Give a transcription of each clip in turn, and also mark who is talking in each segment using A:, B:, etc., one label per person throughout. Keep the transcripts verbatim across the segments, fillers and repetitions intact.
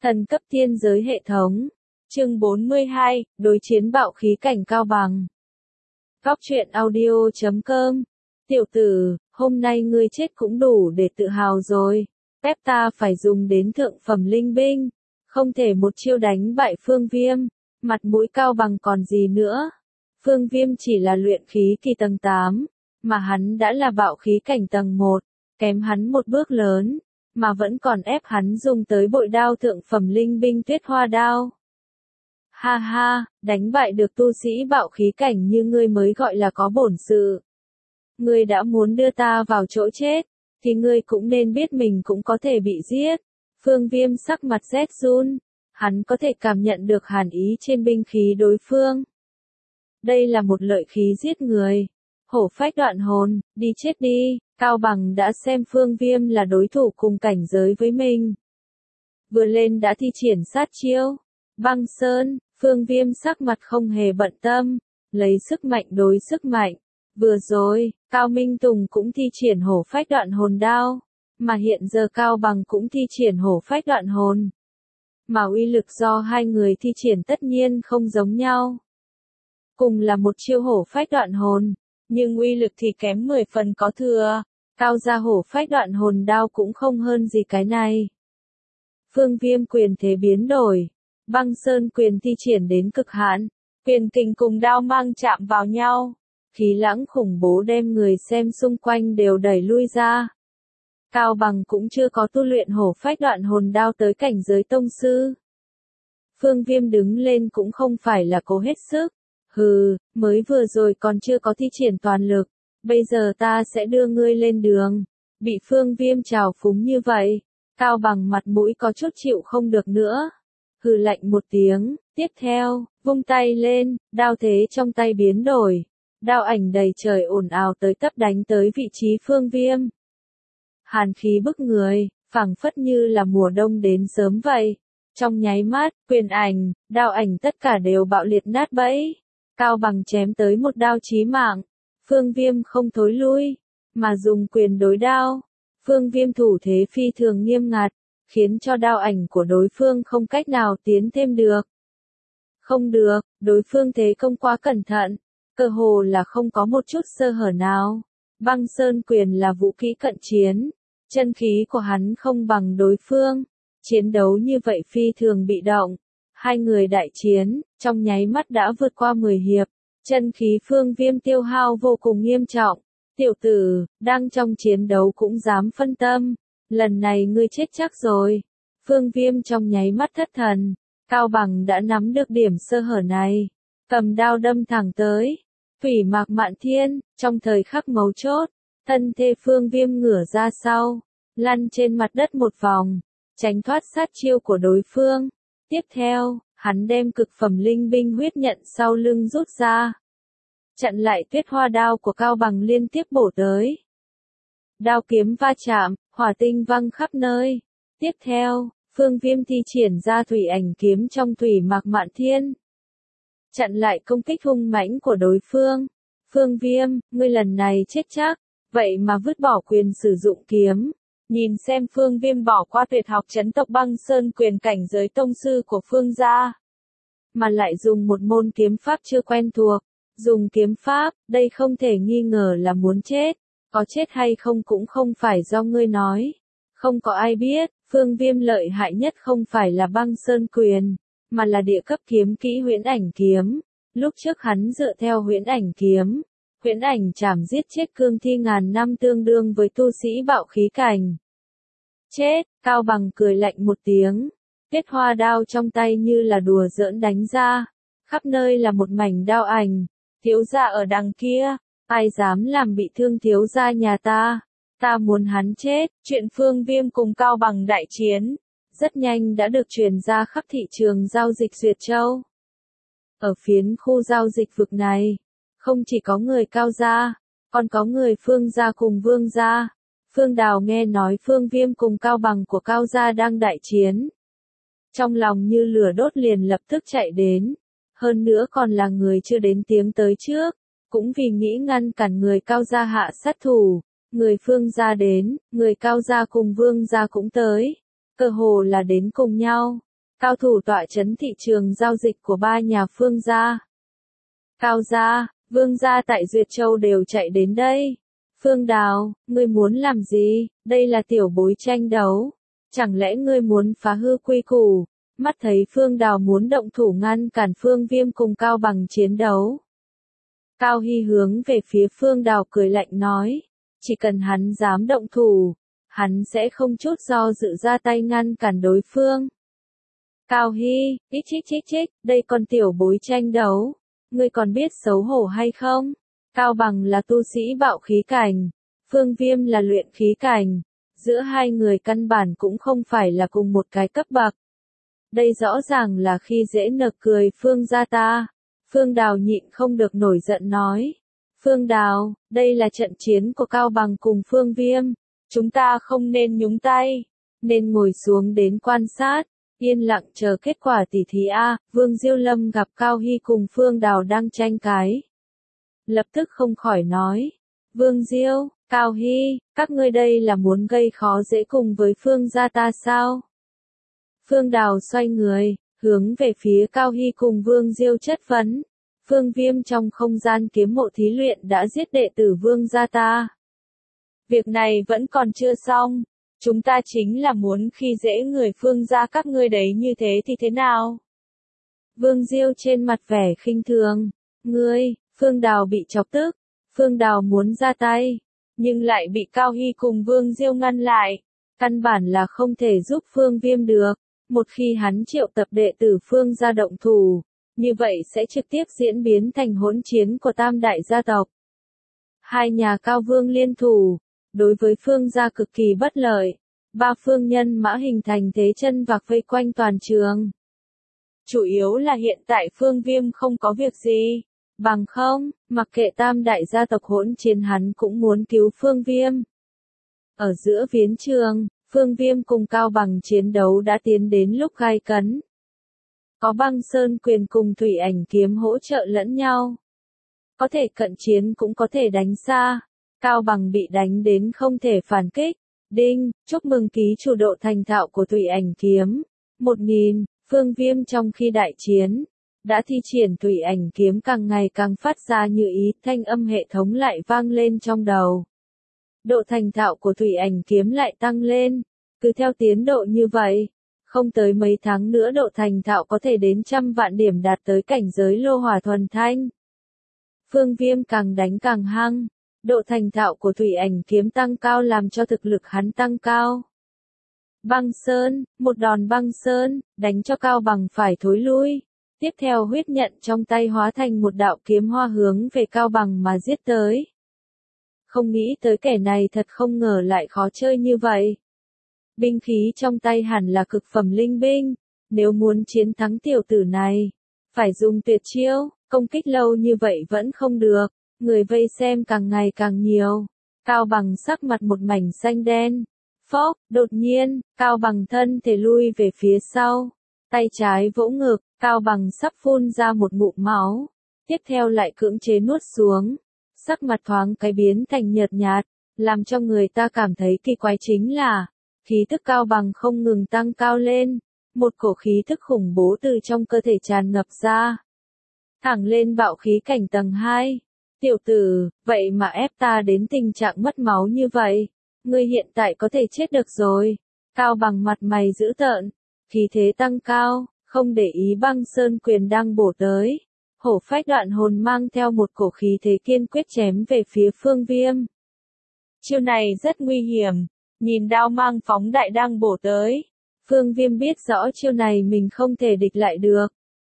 A: Thần cấp thiên giới hệ thống. Chương bốn mươi hai, đối chiến bạo khí cảnh Cao Bằng. Góc truyện audio chấm com. Tiểu tử, hôm nay ngươi chết cũng đủ để tự hào rồi. Phép ta phải dùng đến thượng phẩm linh binh. Không thể một chiêu đánh bại Phương Viêm. Mặt mũi Cao Bằng còn gì nữa. Phương Viêm chỉ là luyện khí kỳ tầng tám. Mà hắn đã là bạo khí cảnh tầng một. Kém hắn một bước lớn. Mà vẫn còn ép hắn dùng tới bội đao thượng phẩm linh binh tuyết hoa đao. Ha ha, đánh bại được tu sĩ bạo khí cảnh như ngươi mới gọi là có bổn sự. Ngươi đã muốn đưa ta vào chỗ chết, thì ngươi cũng nên biết mình cũng có thể bị giết. Phương Viêm sắc mặt rét run, hắn có thể cảm nhận được hàn ý trên binh khí đối phương. Đây là một lợi khí giết người. Hổ phách đoạn hồn, đi chết đi. Cao Bằng đã xem Phương Viêm là đối thủ cùng cảnh giới với mình. Vừa lên đã thi triển sát chiêu. Băng sơn, Phương Viêm sắc mặt không hề bận tâm. Lấy sức mạnh đối sức mạnh. Vừa rồi, Cao Minh Tùng cũng thi triển hổ phách đoạn hồn đao. Mà hiện giờ Cao Bằng cũng thi triển hổ phách đoạn hồn. Mà uy lực do hai người thi triển tất nhiên không giống nhau. Cùng là một chiêu hổ phách đoạn hồn. Nhưng uy lực thì kém mười phần có thừa. Cao gia hổ phách đoạn hồn đao cũng không hơn gì cái này. Phương Viêm quyền thế biến đổi. Băng sơn quyền thi triển đến cực hạn. Quyền kình cùng đao mang chạm vào nhau. Khí lãng khủng bố đem người xem xung quanh đều đẩy lui ra. Cao Bằng cũng chưa có tu luyện hổ phách đoạn hồn đao tới cảnh giới tông sư. Phương Viêm đứng lên cũng không phải là cố hết sức. Hừ, mới vừa rồi còn chưa có thi triển toàn lực. Bây giờ ta sẽ đưa ngươi lên đường. Bị Phương Viêm trào phúng như vậy. Cao Bằng mặt mũi có chút chịu không được nữa. Hừ lạnh một tiếng. Tiếp theo, vung tay lên, đao thế trong tay biến đổi. Đao ảnh đầy trời ồn ào tới tấp đánh tới vị trí Phương Viêm. Hàn khí bức người, phảng phất như là mùa đông đến sớm vậy. Trong nháy mắt, quyền ảnh, đao ảnh tất cả đều bạo liệt nát bẫy. Cao Bằng chém tới một đao chí mạng. Phương Viêm không thối lui, mà dùng quyền đối đao. Phương Viêm thủ thế phi thường nghiêm ngặt, khiến cho đao ảnh của đối phương không cách nào tiến thêm được. Không được, đối phương thế công quá cẩn thận, cơ hồ là không có một chút sơ hở nào. Băng sơn quyền là vũ khí cận chiến, chân khí của hắn không bằng đối phương. Chiến đấu như vậy phi thường bị động. Hai người đại chiến, trong nháy mắt đã vượt qua mười hiệp. Chân khí Phương Viêm tiêu hao vô cùng nghiêm trọng. Tiểu tử, đang trong chiến đấu cũng dám phân tâm. Lần này ngươi chết chắc rồi. Phương Viêm trong nháy mắt thất thần. Cao Bằng đã nắm được điểm sơ hở này. Cầm đao đâm thẳng tới. Thủy mạc mạn thiên, trong thời khắc mấu chốt. Thân thê Phương Viêm ngửa ra sau. Lăn trên mặt đất một vòng. Tránh thoát sát chiêu của đối phương. Tiếp theo, hắn đem cực phẩm linh binh huyết nhận sau lưng rút ra. Chặn lại tuyết hoa đao của Cao Bằng liên tiếp bổ tới. Đao kiếm va chạm, hỏa tinh văng khắp nơi. Tiếp theo, Phương Viêm thi triển ra thủy ảnh kiếm trong thủy mạc mạn thiên. Chặn lại công kích hung mãnh của đối phương. Phương Viêm, ngươi lần này chết chắc, vậy mà vứt bỏ quyền sử dụng kiếm. Nhìn xem Phương Viêm bỏ qua tuyệt học chấn tộc băng sơn quyền cảnh giới tông sư của Phương gia. Mà lại dùng một môn kiếm pháp chưa quen thuộc. Dùng kiếm pháp, đây không thể nghi ngờ là muốn chết. Có chết hay không cũng không phải do ngươi nói. Không có ai biết, Phương Viêm lợi hại nhất không phải là băng sơn quyền, mà là địa cấp kiếm kỹ huyễn ảnh kiếm. Lúc trước hắn dựa theo huyễn ảnh kiếm. Huyễn ảnh chảm giết chết cương thi ngàn năm tương đương với tu sĩ bạo khí cảnh. Chết, Cao Bằng cười lạnh một tiếng. Tuyết hoa đao trong tay như là đùa giỡn đánh ra. Khắp nơi là một mảnh đao ảnh. Thiếu gia ở đằng kia, ai dám làm bị thương thiếu gia nhà ta. Ta muốn hắn chết. Chuyện Phương Viêm cùng Cao Bằng đại chiến. Rất nhanh đã được truyền ra khắp thị trường giao dịch Duyệt Châu. Ở phiến khu giao dịch vực này, không chỉ có người Cao gia, còn có người Phương gia cùng Vương gia. Phương Đào nghe nói Phương Viêm cùng Cao Bằng của Cao gia đang đại chiến. Trong lòng như lửa đốt liền lập tức chạy đến. Hơn nữa còn là người chưa đến tiếng tới trước. Cũng vì nghĩ ngăn cản người Cao gia hạ sát thủ. Người Phương gia đến, người Cao gia cùng Vương gia cũng tới. Cơ hồ là đến cùng nhau. Cao thủ tọa trấn thị trường giao dịch của ba nhà Phương gia. Cao gia, Vương gia tại Duyệt Châu đều chạy đến đây. Phương Đào, ngươi muốn làm gì? Đây là tiểu bối tranh đấu. Chẳng lẽ ngươi muốn phá hư quy củ? Mắt thấy Phương Đào muốn động thủ ngăn cản Phương Viêm cùng Cao Bằng chiến đấu. Cao Hy hướng về phía Phương Đào cười lạnh nói, chỉ cần hắn dám động thủ, hắn sẽ không chút do dự ra tay ngăn cản đối phương. Cao Hy, ít chích chích chích, đây còn tiểu bối tranh đấu, ngươi còn biết xấu hổ hay không? Cao Bằng là tu sĩ bạo khí cảnh, Phương Viêm là luyện khí cảnh, giữa hai người căn bản cũng không phải là cùng một cái cấp bậc. Đây rõ ràng là khi dễ nực cười Phương gia ta. Phương Đào nhịn không được nổi giận nói. Phương Đào, đây là trận chiến của Cao Bằng cùng Phương Viêm. Chúng ta không nên nhúng tay. Nên ngồi xuống đến quan sát. Yên lặng chờ kết quả tỉ thí A. Vương Diêu Lâm gặp Cao Hy cùng Phương Đào đang tranh cái. Lập tức không khỏi nói. Vương Diêu, Cao Hy, các ngươi đây là muốn gây khó dễ cùng với Phương gia ta sao? Phương Đào xoay người, hướng về phía Cao Hy cùng Vương Diêu chất vấn. Phương Viêm trong không gian kiếm mộ thí luyện đã giết đệ tử Vương gia ta. Việc này vẫn còn chưa xong. Chúng ta chính là muốn khi dễ người Phương gia các ngươi đấy, như thế thì thế nào? Vương Diêu trên mặt vẻ khinh thường. Ngươi, Phương Đào bị chọc tức. Phương Đào muốn ra tay, nhưng lại bị Cao Hy cùng Vương Diêu ngăn lại. Căn bản là không thể giúp Phương Viêm được. Một khi hắn triệu tập đệ tử Phương gia động thủ, như vậy sẽ trực tiếp diễn biến thành hỗn chiến của tam đại gia tộc. Hai nhà Cao Vương liên thủ, đối với Phương gia cực kỳ bất lợi. Ba phương nhân mã hình thành thế chân vạc vây quanh toàn trường. Chủ yếu là hiện tại Phương Viêm không có việc gì. Bằng không, mặc kệ tam đại gia tộc hỗn chiến hắn cũng muốn cứu Phương Viêm. Ở giữa viễn trường, Phương Viêm cùng Cao Bằng chiến đấu đã tiến đến lúc gai cấn. Có băng sơn quyền cùng thủy ảnh kiếm hỗ trợ lẫn nhau. Có thể cận chiến cũng có thể đánh xa. Cao Bằng bị đánh đến không thể phản kích. Đinh, chúc mừng ký chủ độ thành thạo của thủy ảnh kiếm. Một nghìn, Phương Viêm trong khi đại chiến, đã thi triển thủy ảnh kiếm càng ngày càng phát ra như ý, thanh âm hệ thống lại vang lên trong đầu. Độ thành thạo của thủy ảnh kiếm lại tăng lên. Cứ theo tiến độ như vậy, không tới mấy tháng nữa độ thành thạo có thể đến trăm vạn điểm, đạt tới cảnh giới lô hỏa thuần thanh. Phương Viêm càng đánh càng hăng, độ thành thạo của thủy ảnh kiếm tăng cao làm cho thực lực hắn tăng cao. Băng sơn, một đòn băng sơn, đánh cho Cao Bằng phải thối lui. Tiếp theo huyết nhận trong tay hóa thành một đạo kiếm hoa hướng về Cao Bằng mà giết tới. Không nghĩ tới kẻ này thật không ngờ lại khó chơi như vậy. Binh khí trong tay hẳn là cực phẩm linh binh, nếu muốn chiến thắng tiểu tử này, phải dùng tuyệt chiêu, công kích lâu như vậy vẫn không được, người vây xem càng ngày càng nhiều. Cao Bằng sắc mặt một mảnh xanh đen. Phốc, đột nhiên, Cao Bằng thân thể lui về phía sau, tay trái vỗ ngực, Cao Bằng sắp phun ra một ngụm máu, tiếp theo lại cưỡng chế nuốt xuống, sắc mặt thoáng cái biến thành nhợt nhạt, làm cho người ta cảm thấy kỳ quái chính là, khí tức Cao Bằng không ngừng tăng cao lên, một cổ khí tức khủng bố từ trong cơ thể tràn ngập ra, thẳng lên bạo khí cảnh tầng hai. Tiểu tử, vậy mà ép ta đến tình trạng mất máu như vậy, ngươi hiện tại có thể chết được rồi. Cao Bằng mặt mày dữ tợn, khí thế tăng cao, không để ý băng sơn quyền đang bổ tới. Hổ phách đoạn hồn mang theo một cổ khí thế kiên quyết chém về phía Phương Viêm. Chiêu này rất nguy hiểm, nhìn đao mang phóng đại đang bổ tới. Phương Viêm biết rõ chiêu này mình không thể địch lại được.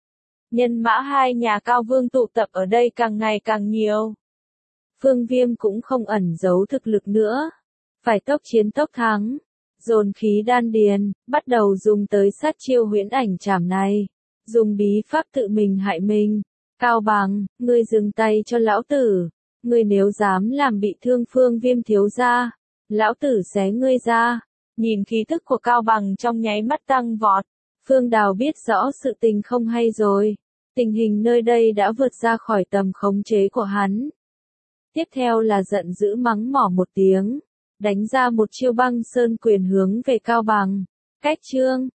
A: Nhân mã hai nhà Cao Vương tụ tập ở đây càng ngày càng nhiều. Phương Viêm cũng không ẩn giấu thực lực nữa. Phải tốc chiến tốc thắng. Dồn khí đan điền, bắt đầu dùng tới sát chiêu huyễn ảnh trảm này. Dùng bí pháp tự mình hại mình. Cao Bằng, ngươi dừng tay cho lão tử. Ngươi nếu dám làm bị thương Phương Viêm thiếu gia, lão tử xé ngươi ra. Nhìn khí tức của Cao Bằng trong nháy mắt tăng vọt. Phương Đào biết rõ sự tình không hay rồi. Tình hình nơi đây đã vượt ra khỏi tầm khống chế của hắn. Tiếp theo là giận dữ mắng mỏ một tiếng. Đánh ra một chiêu băng sơn quyền hướng về Cao Bằng. Cách chương,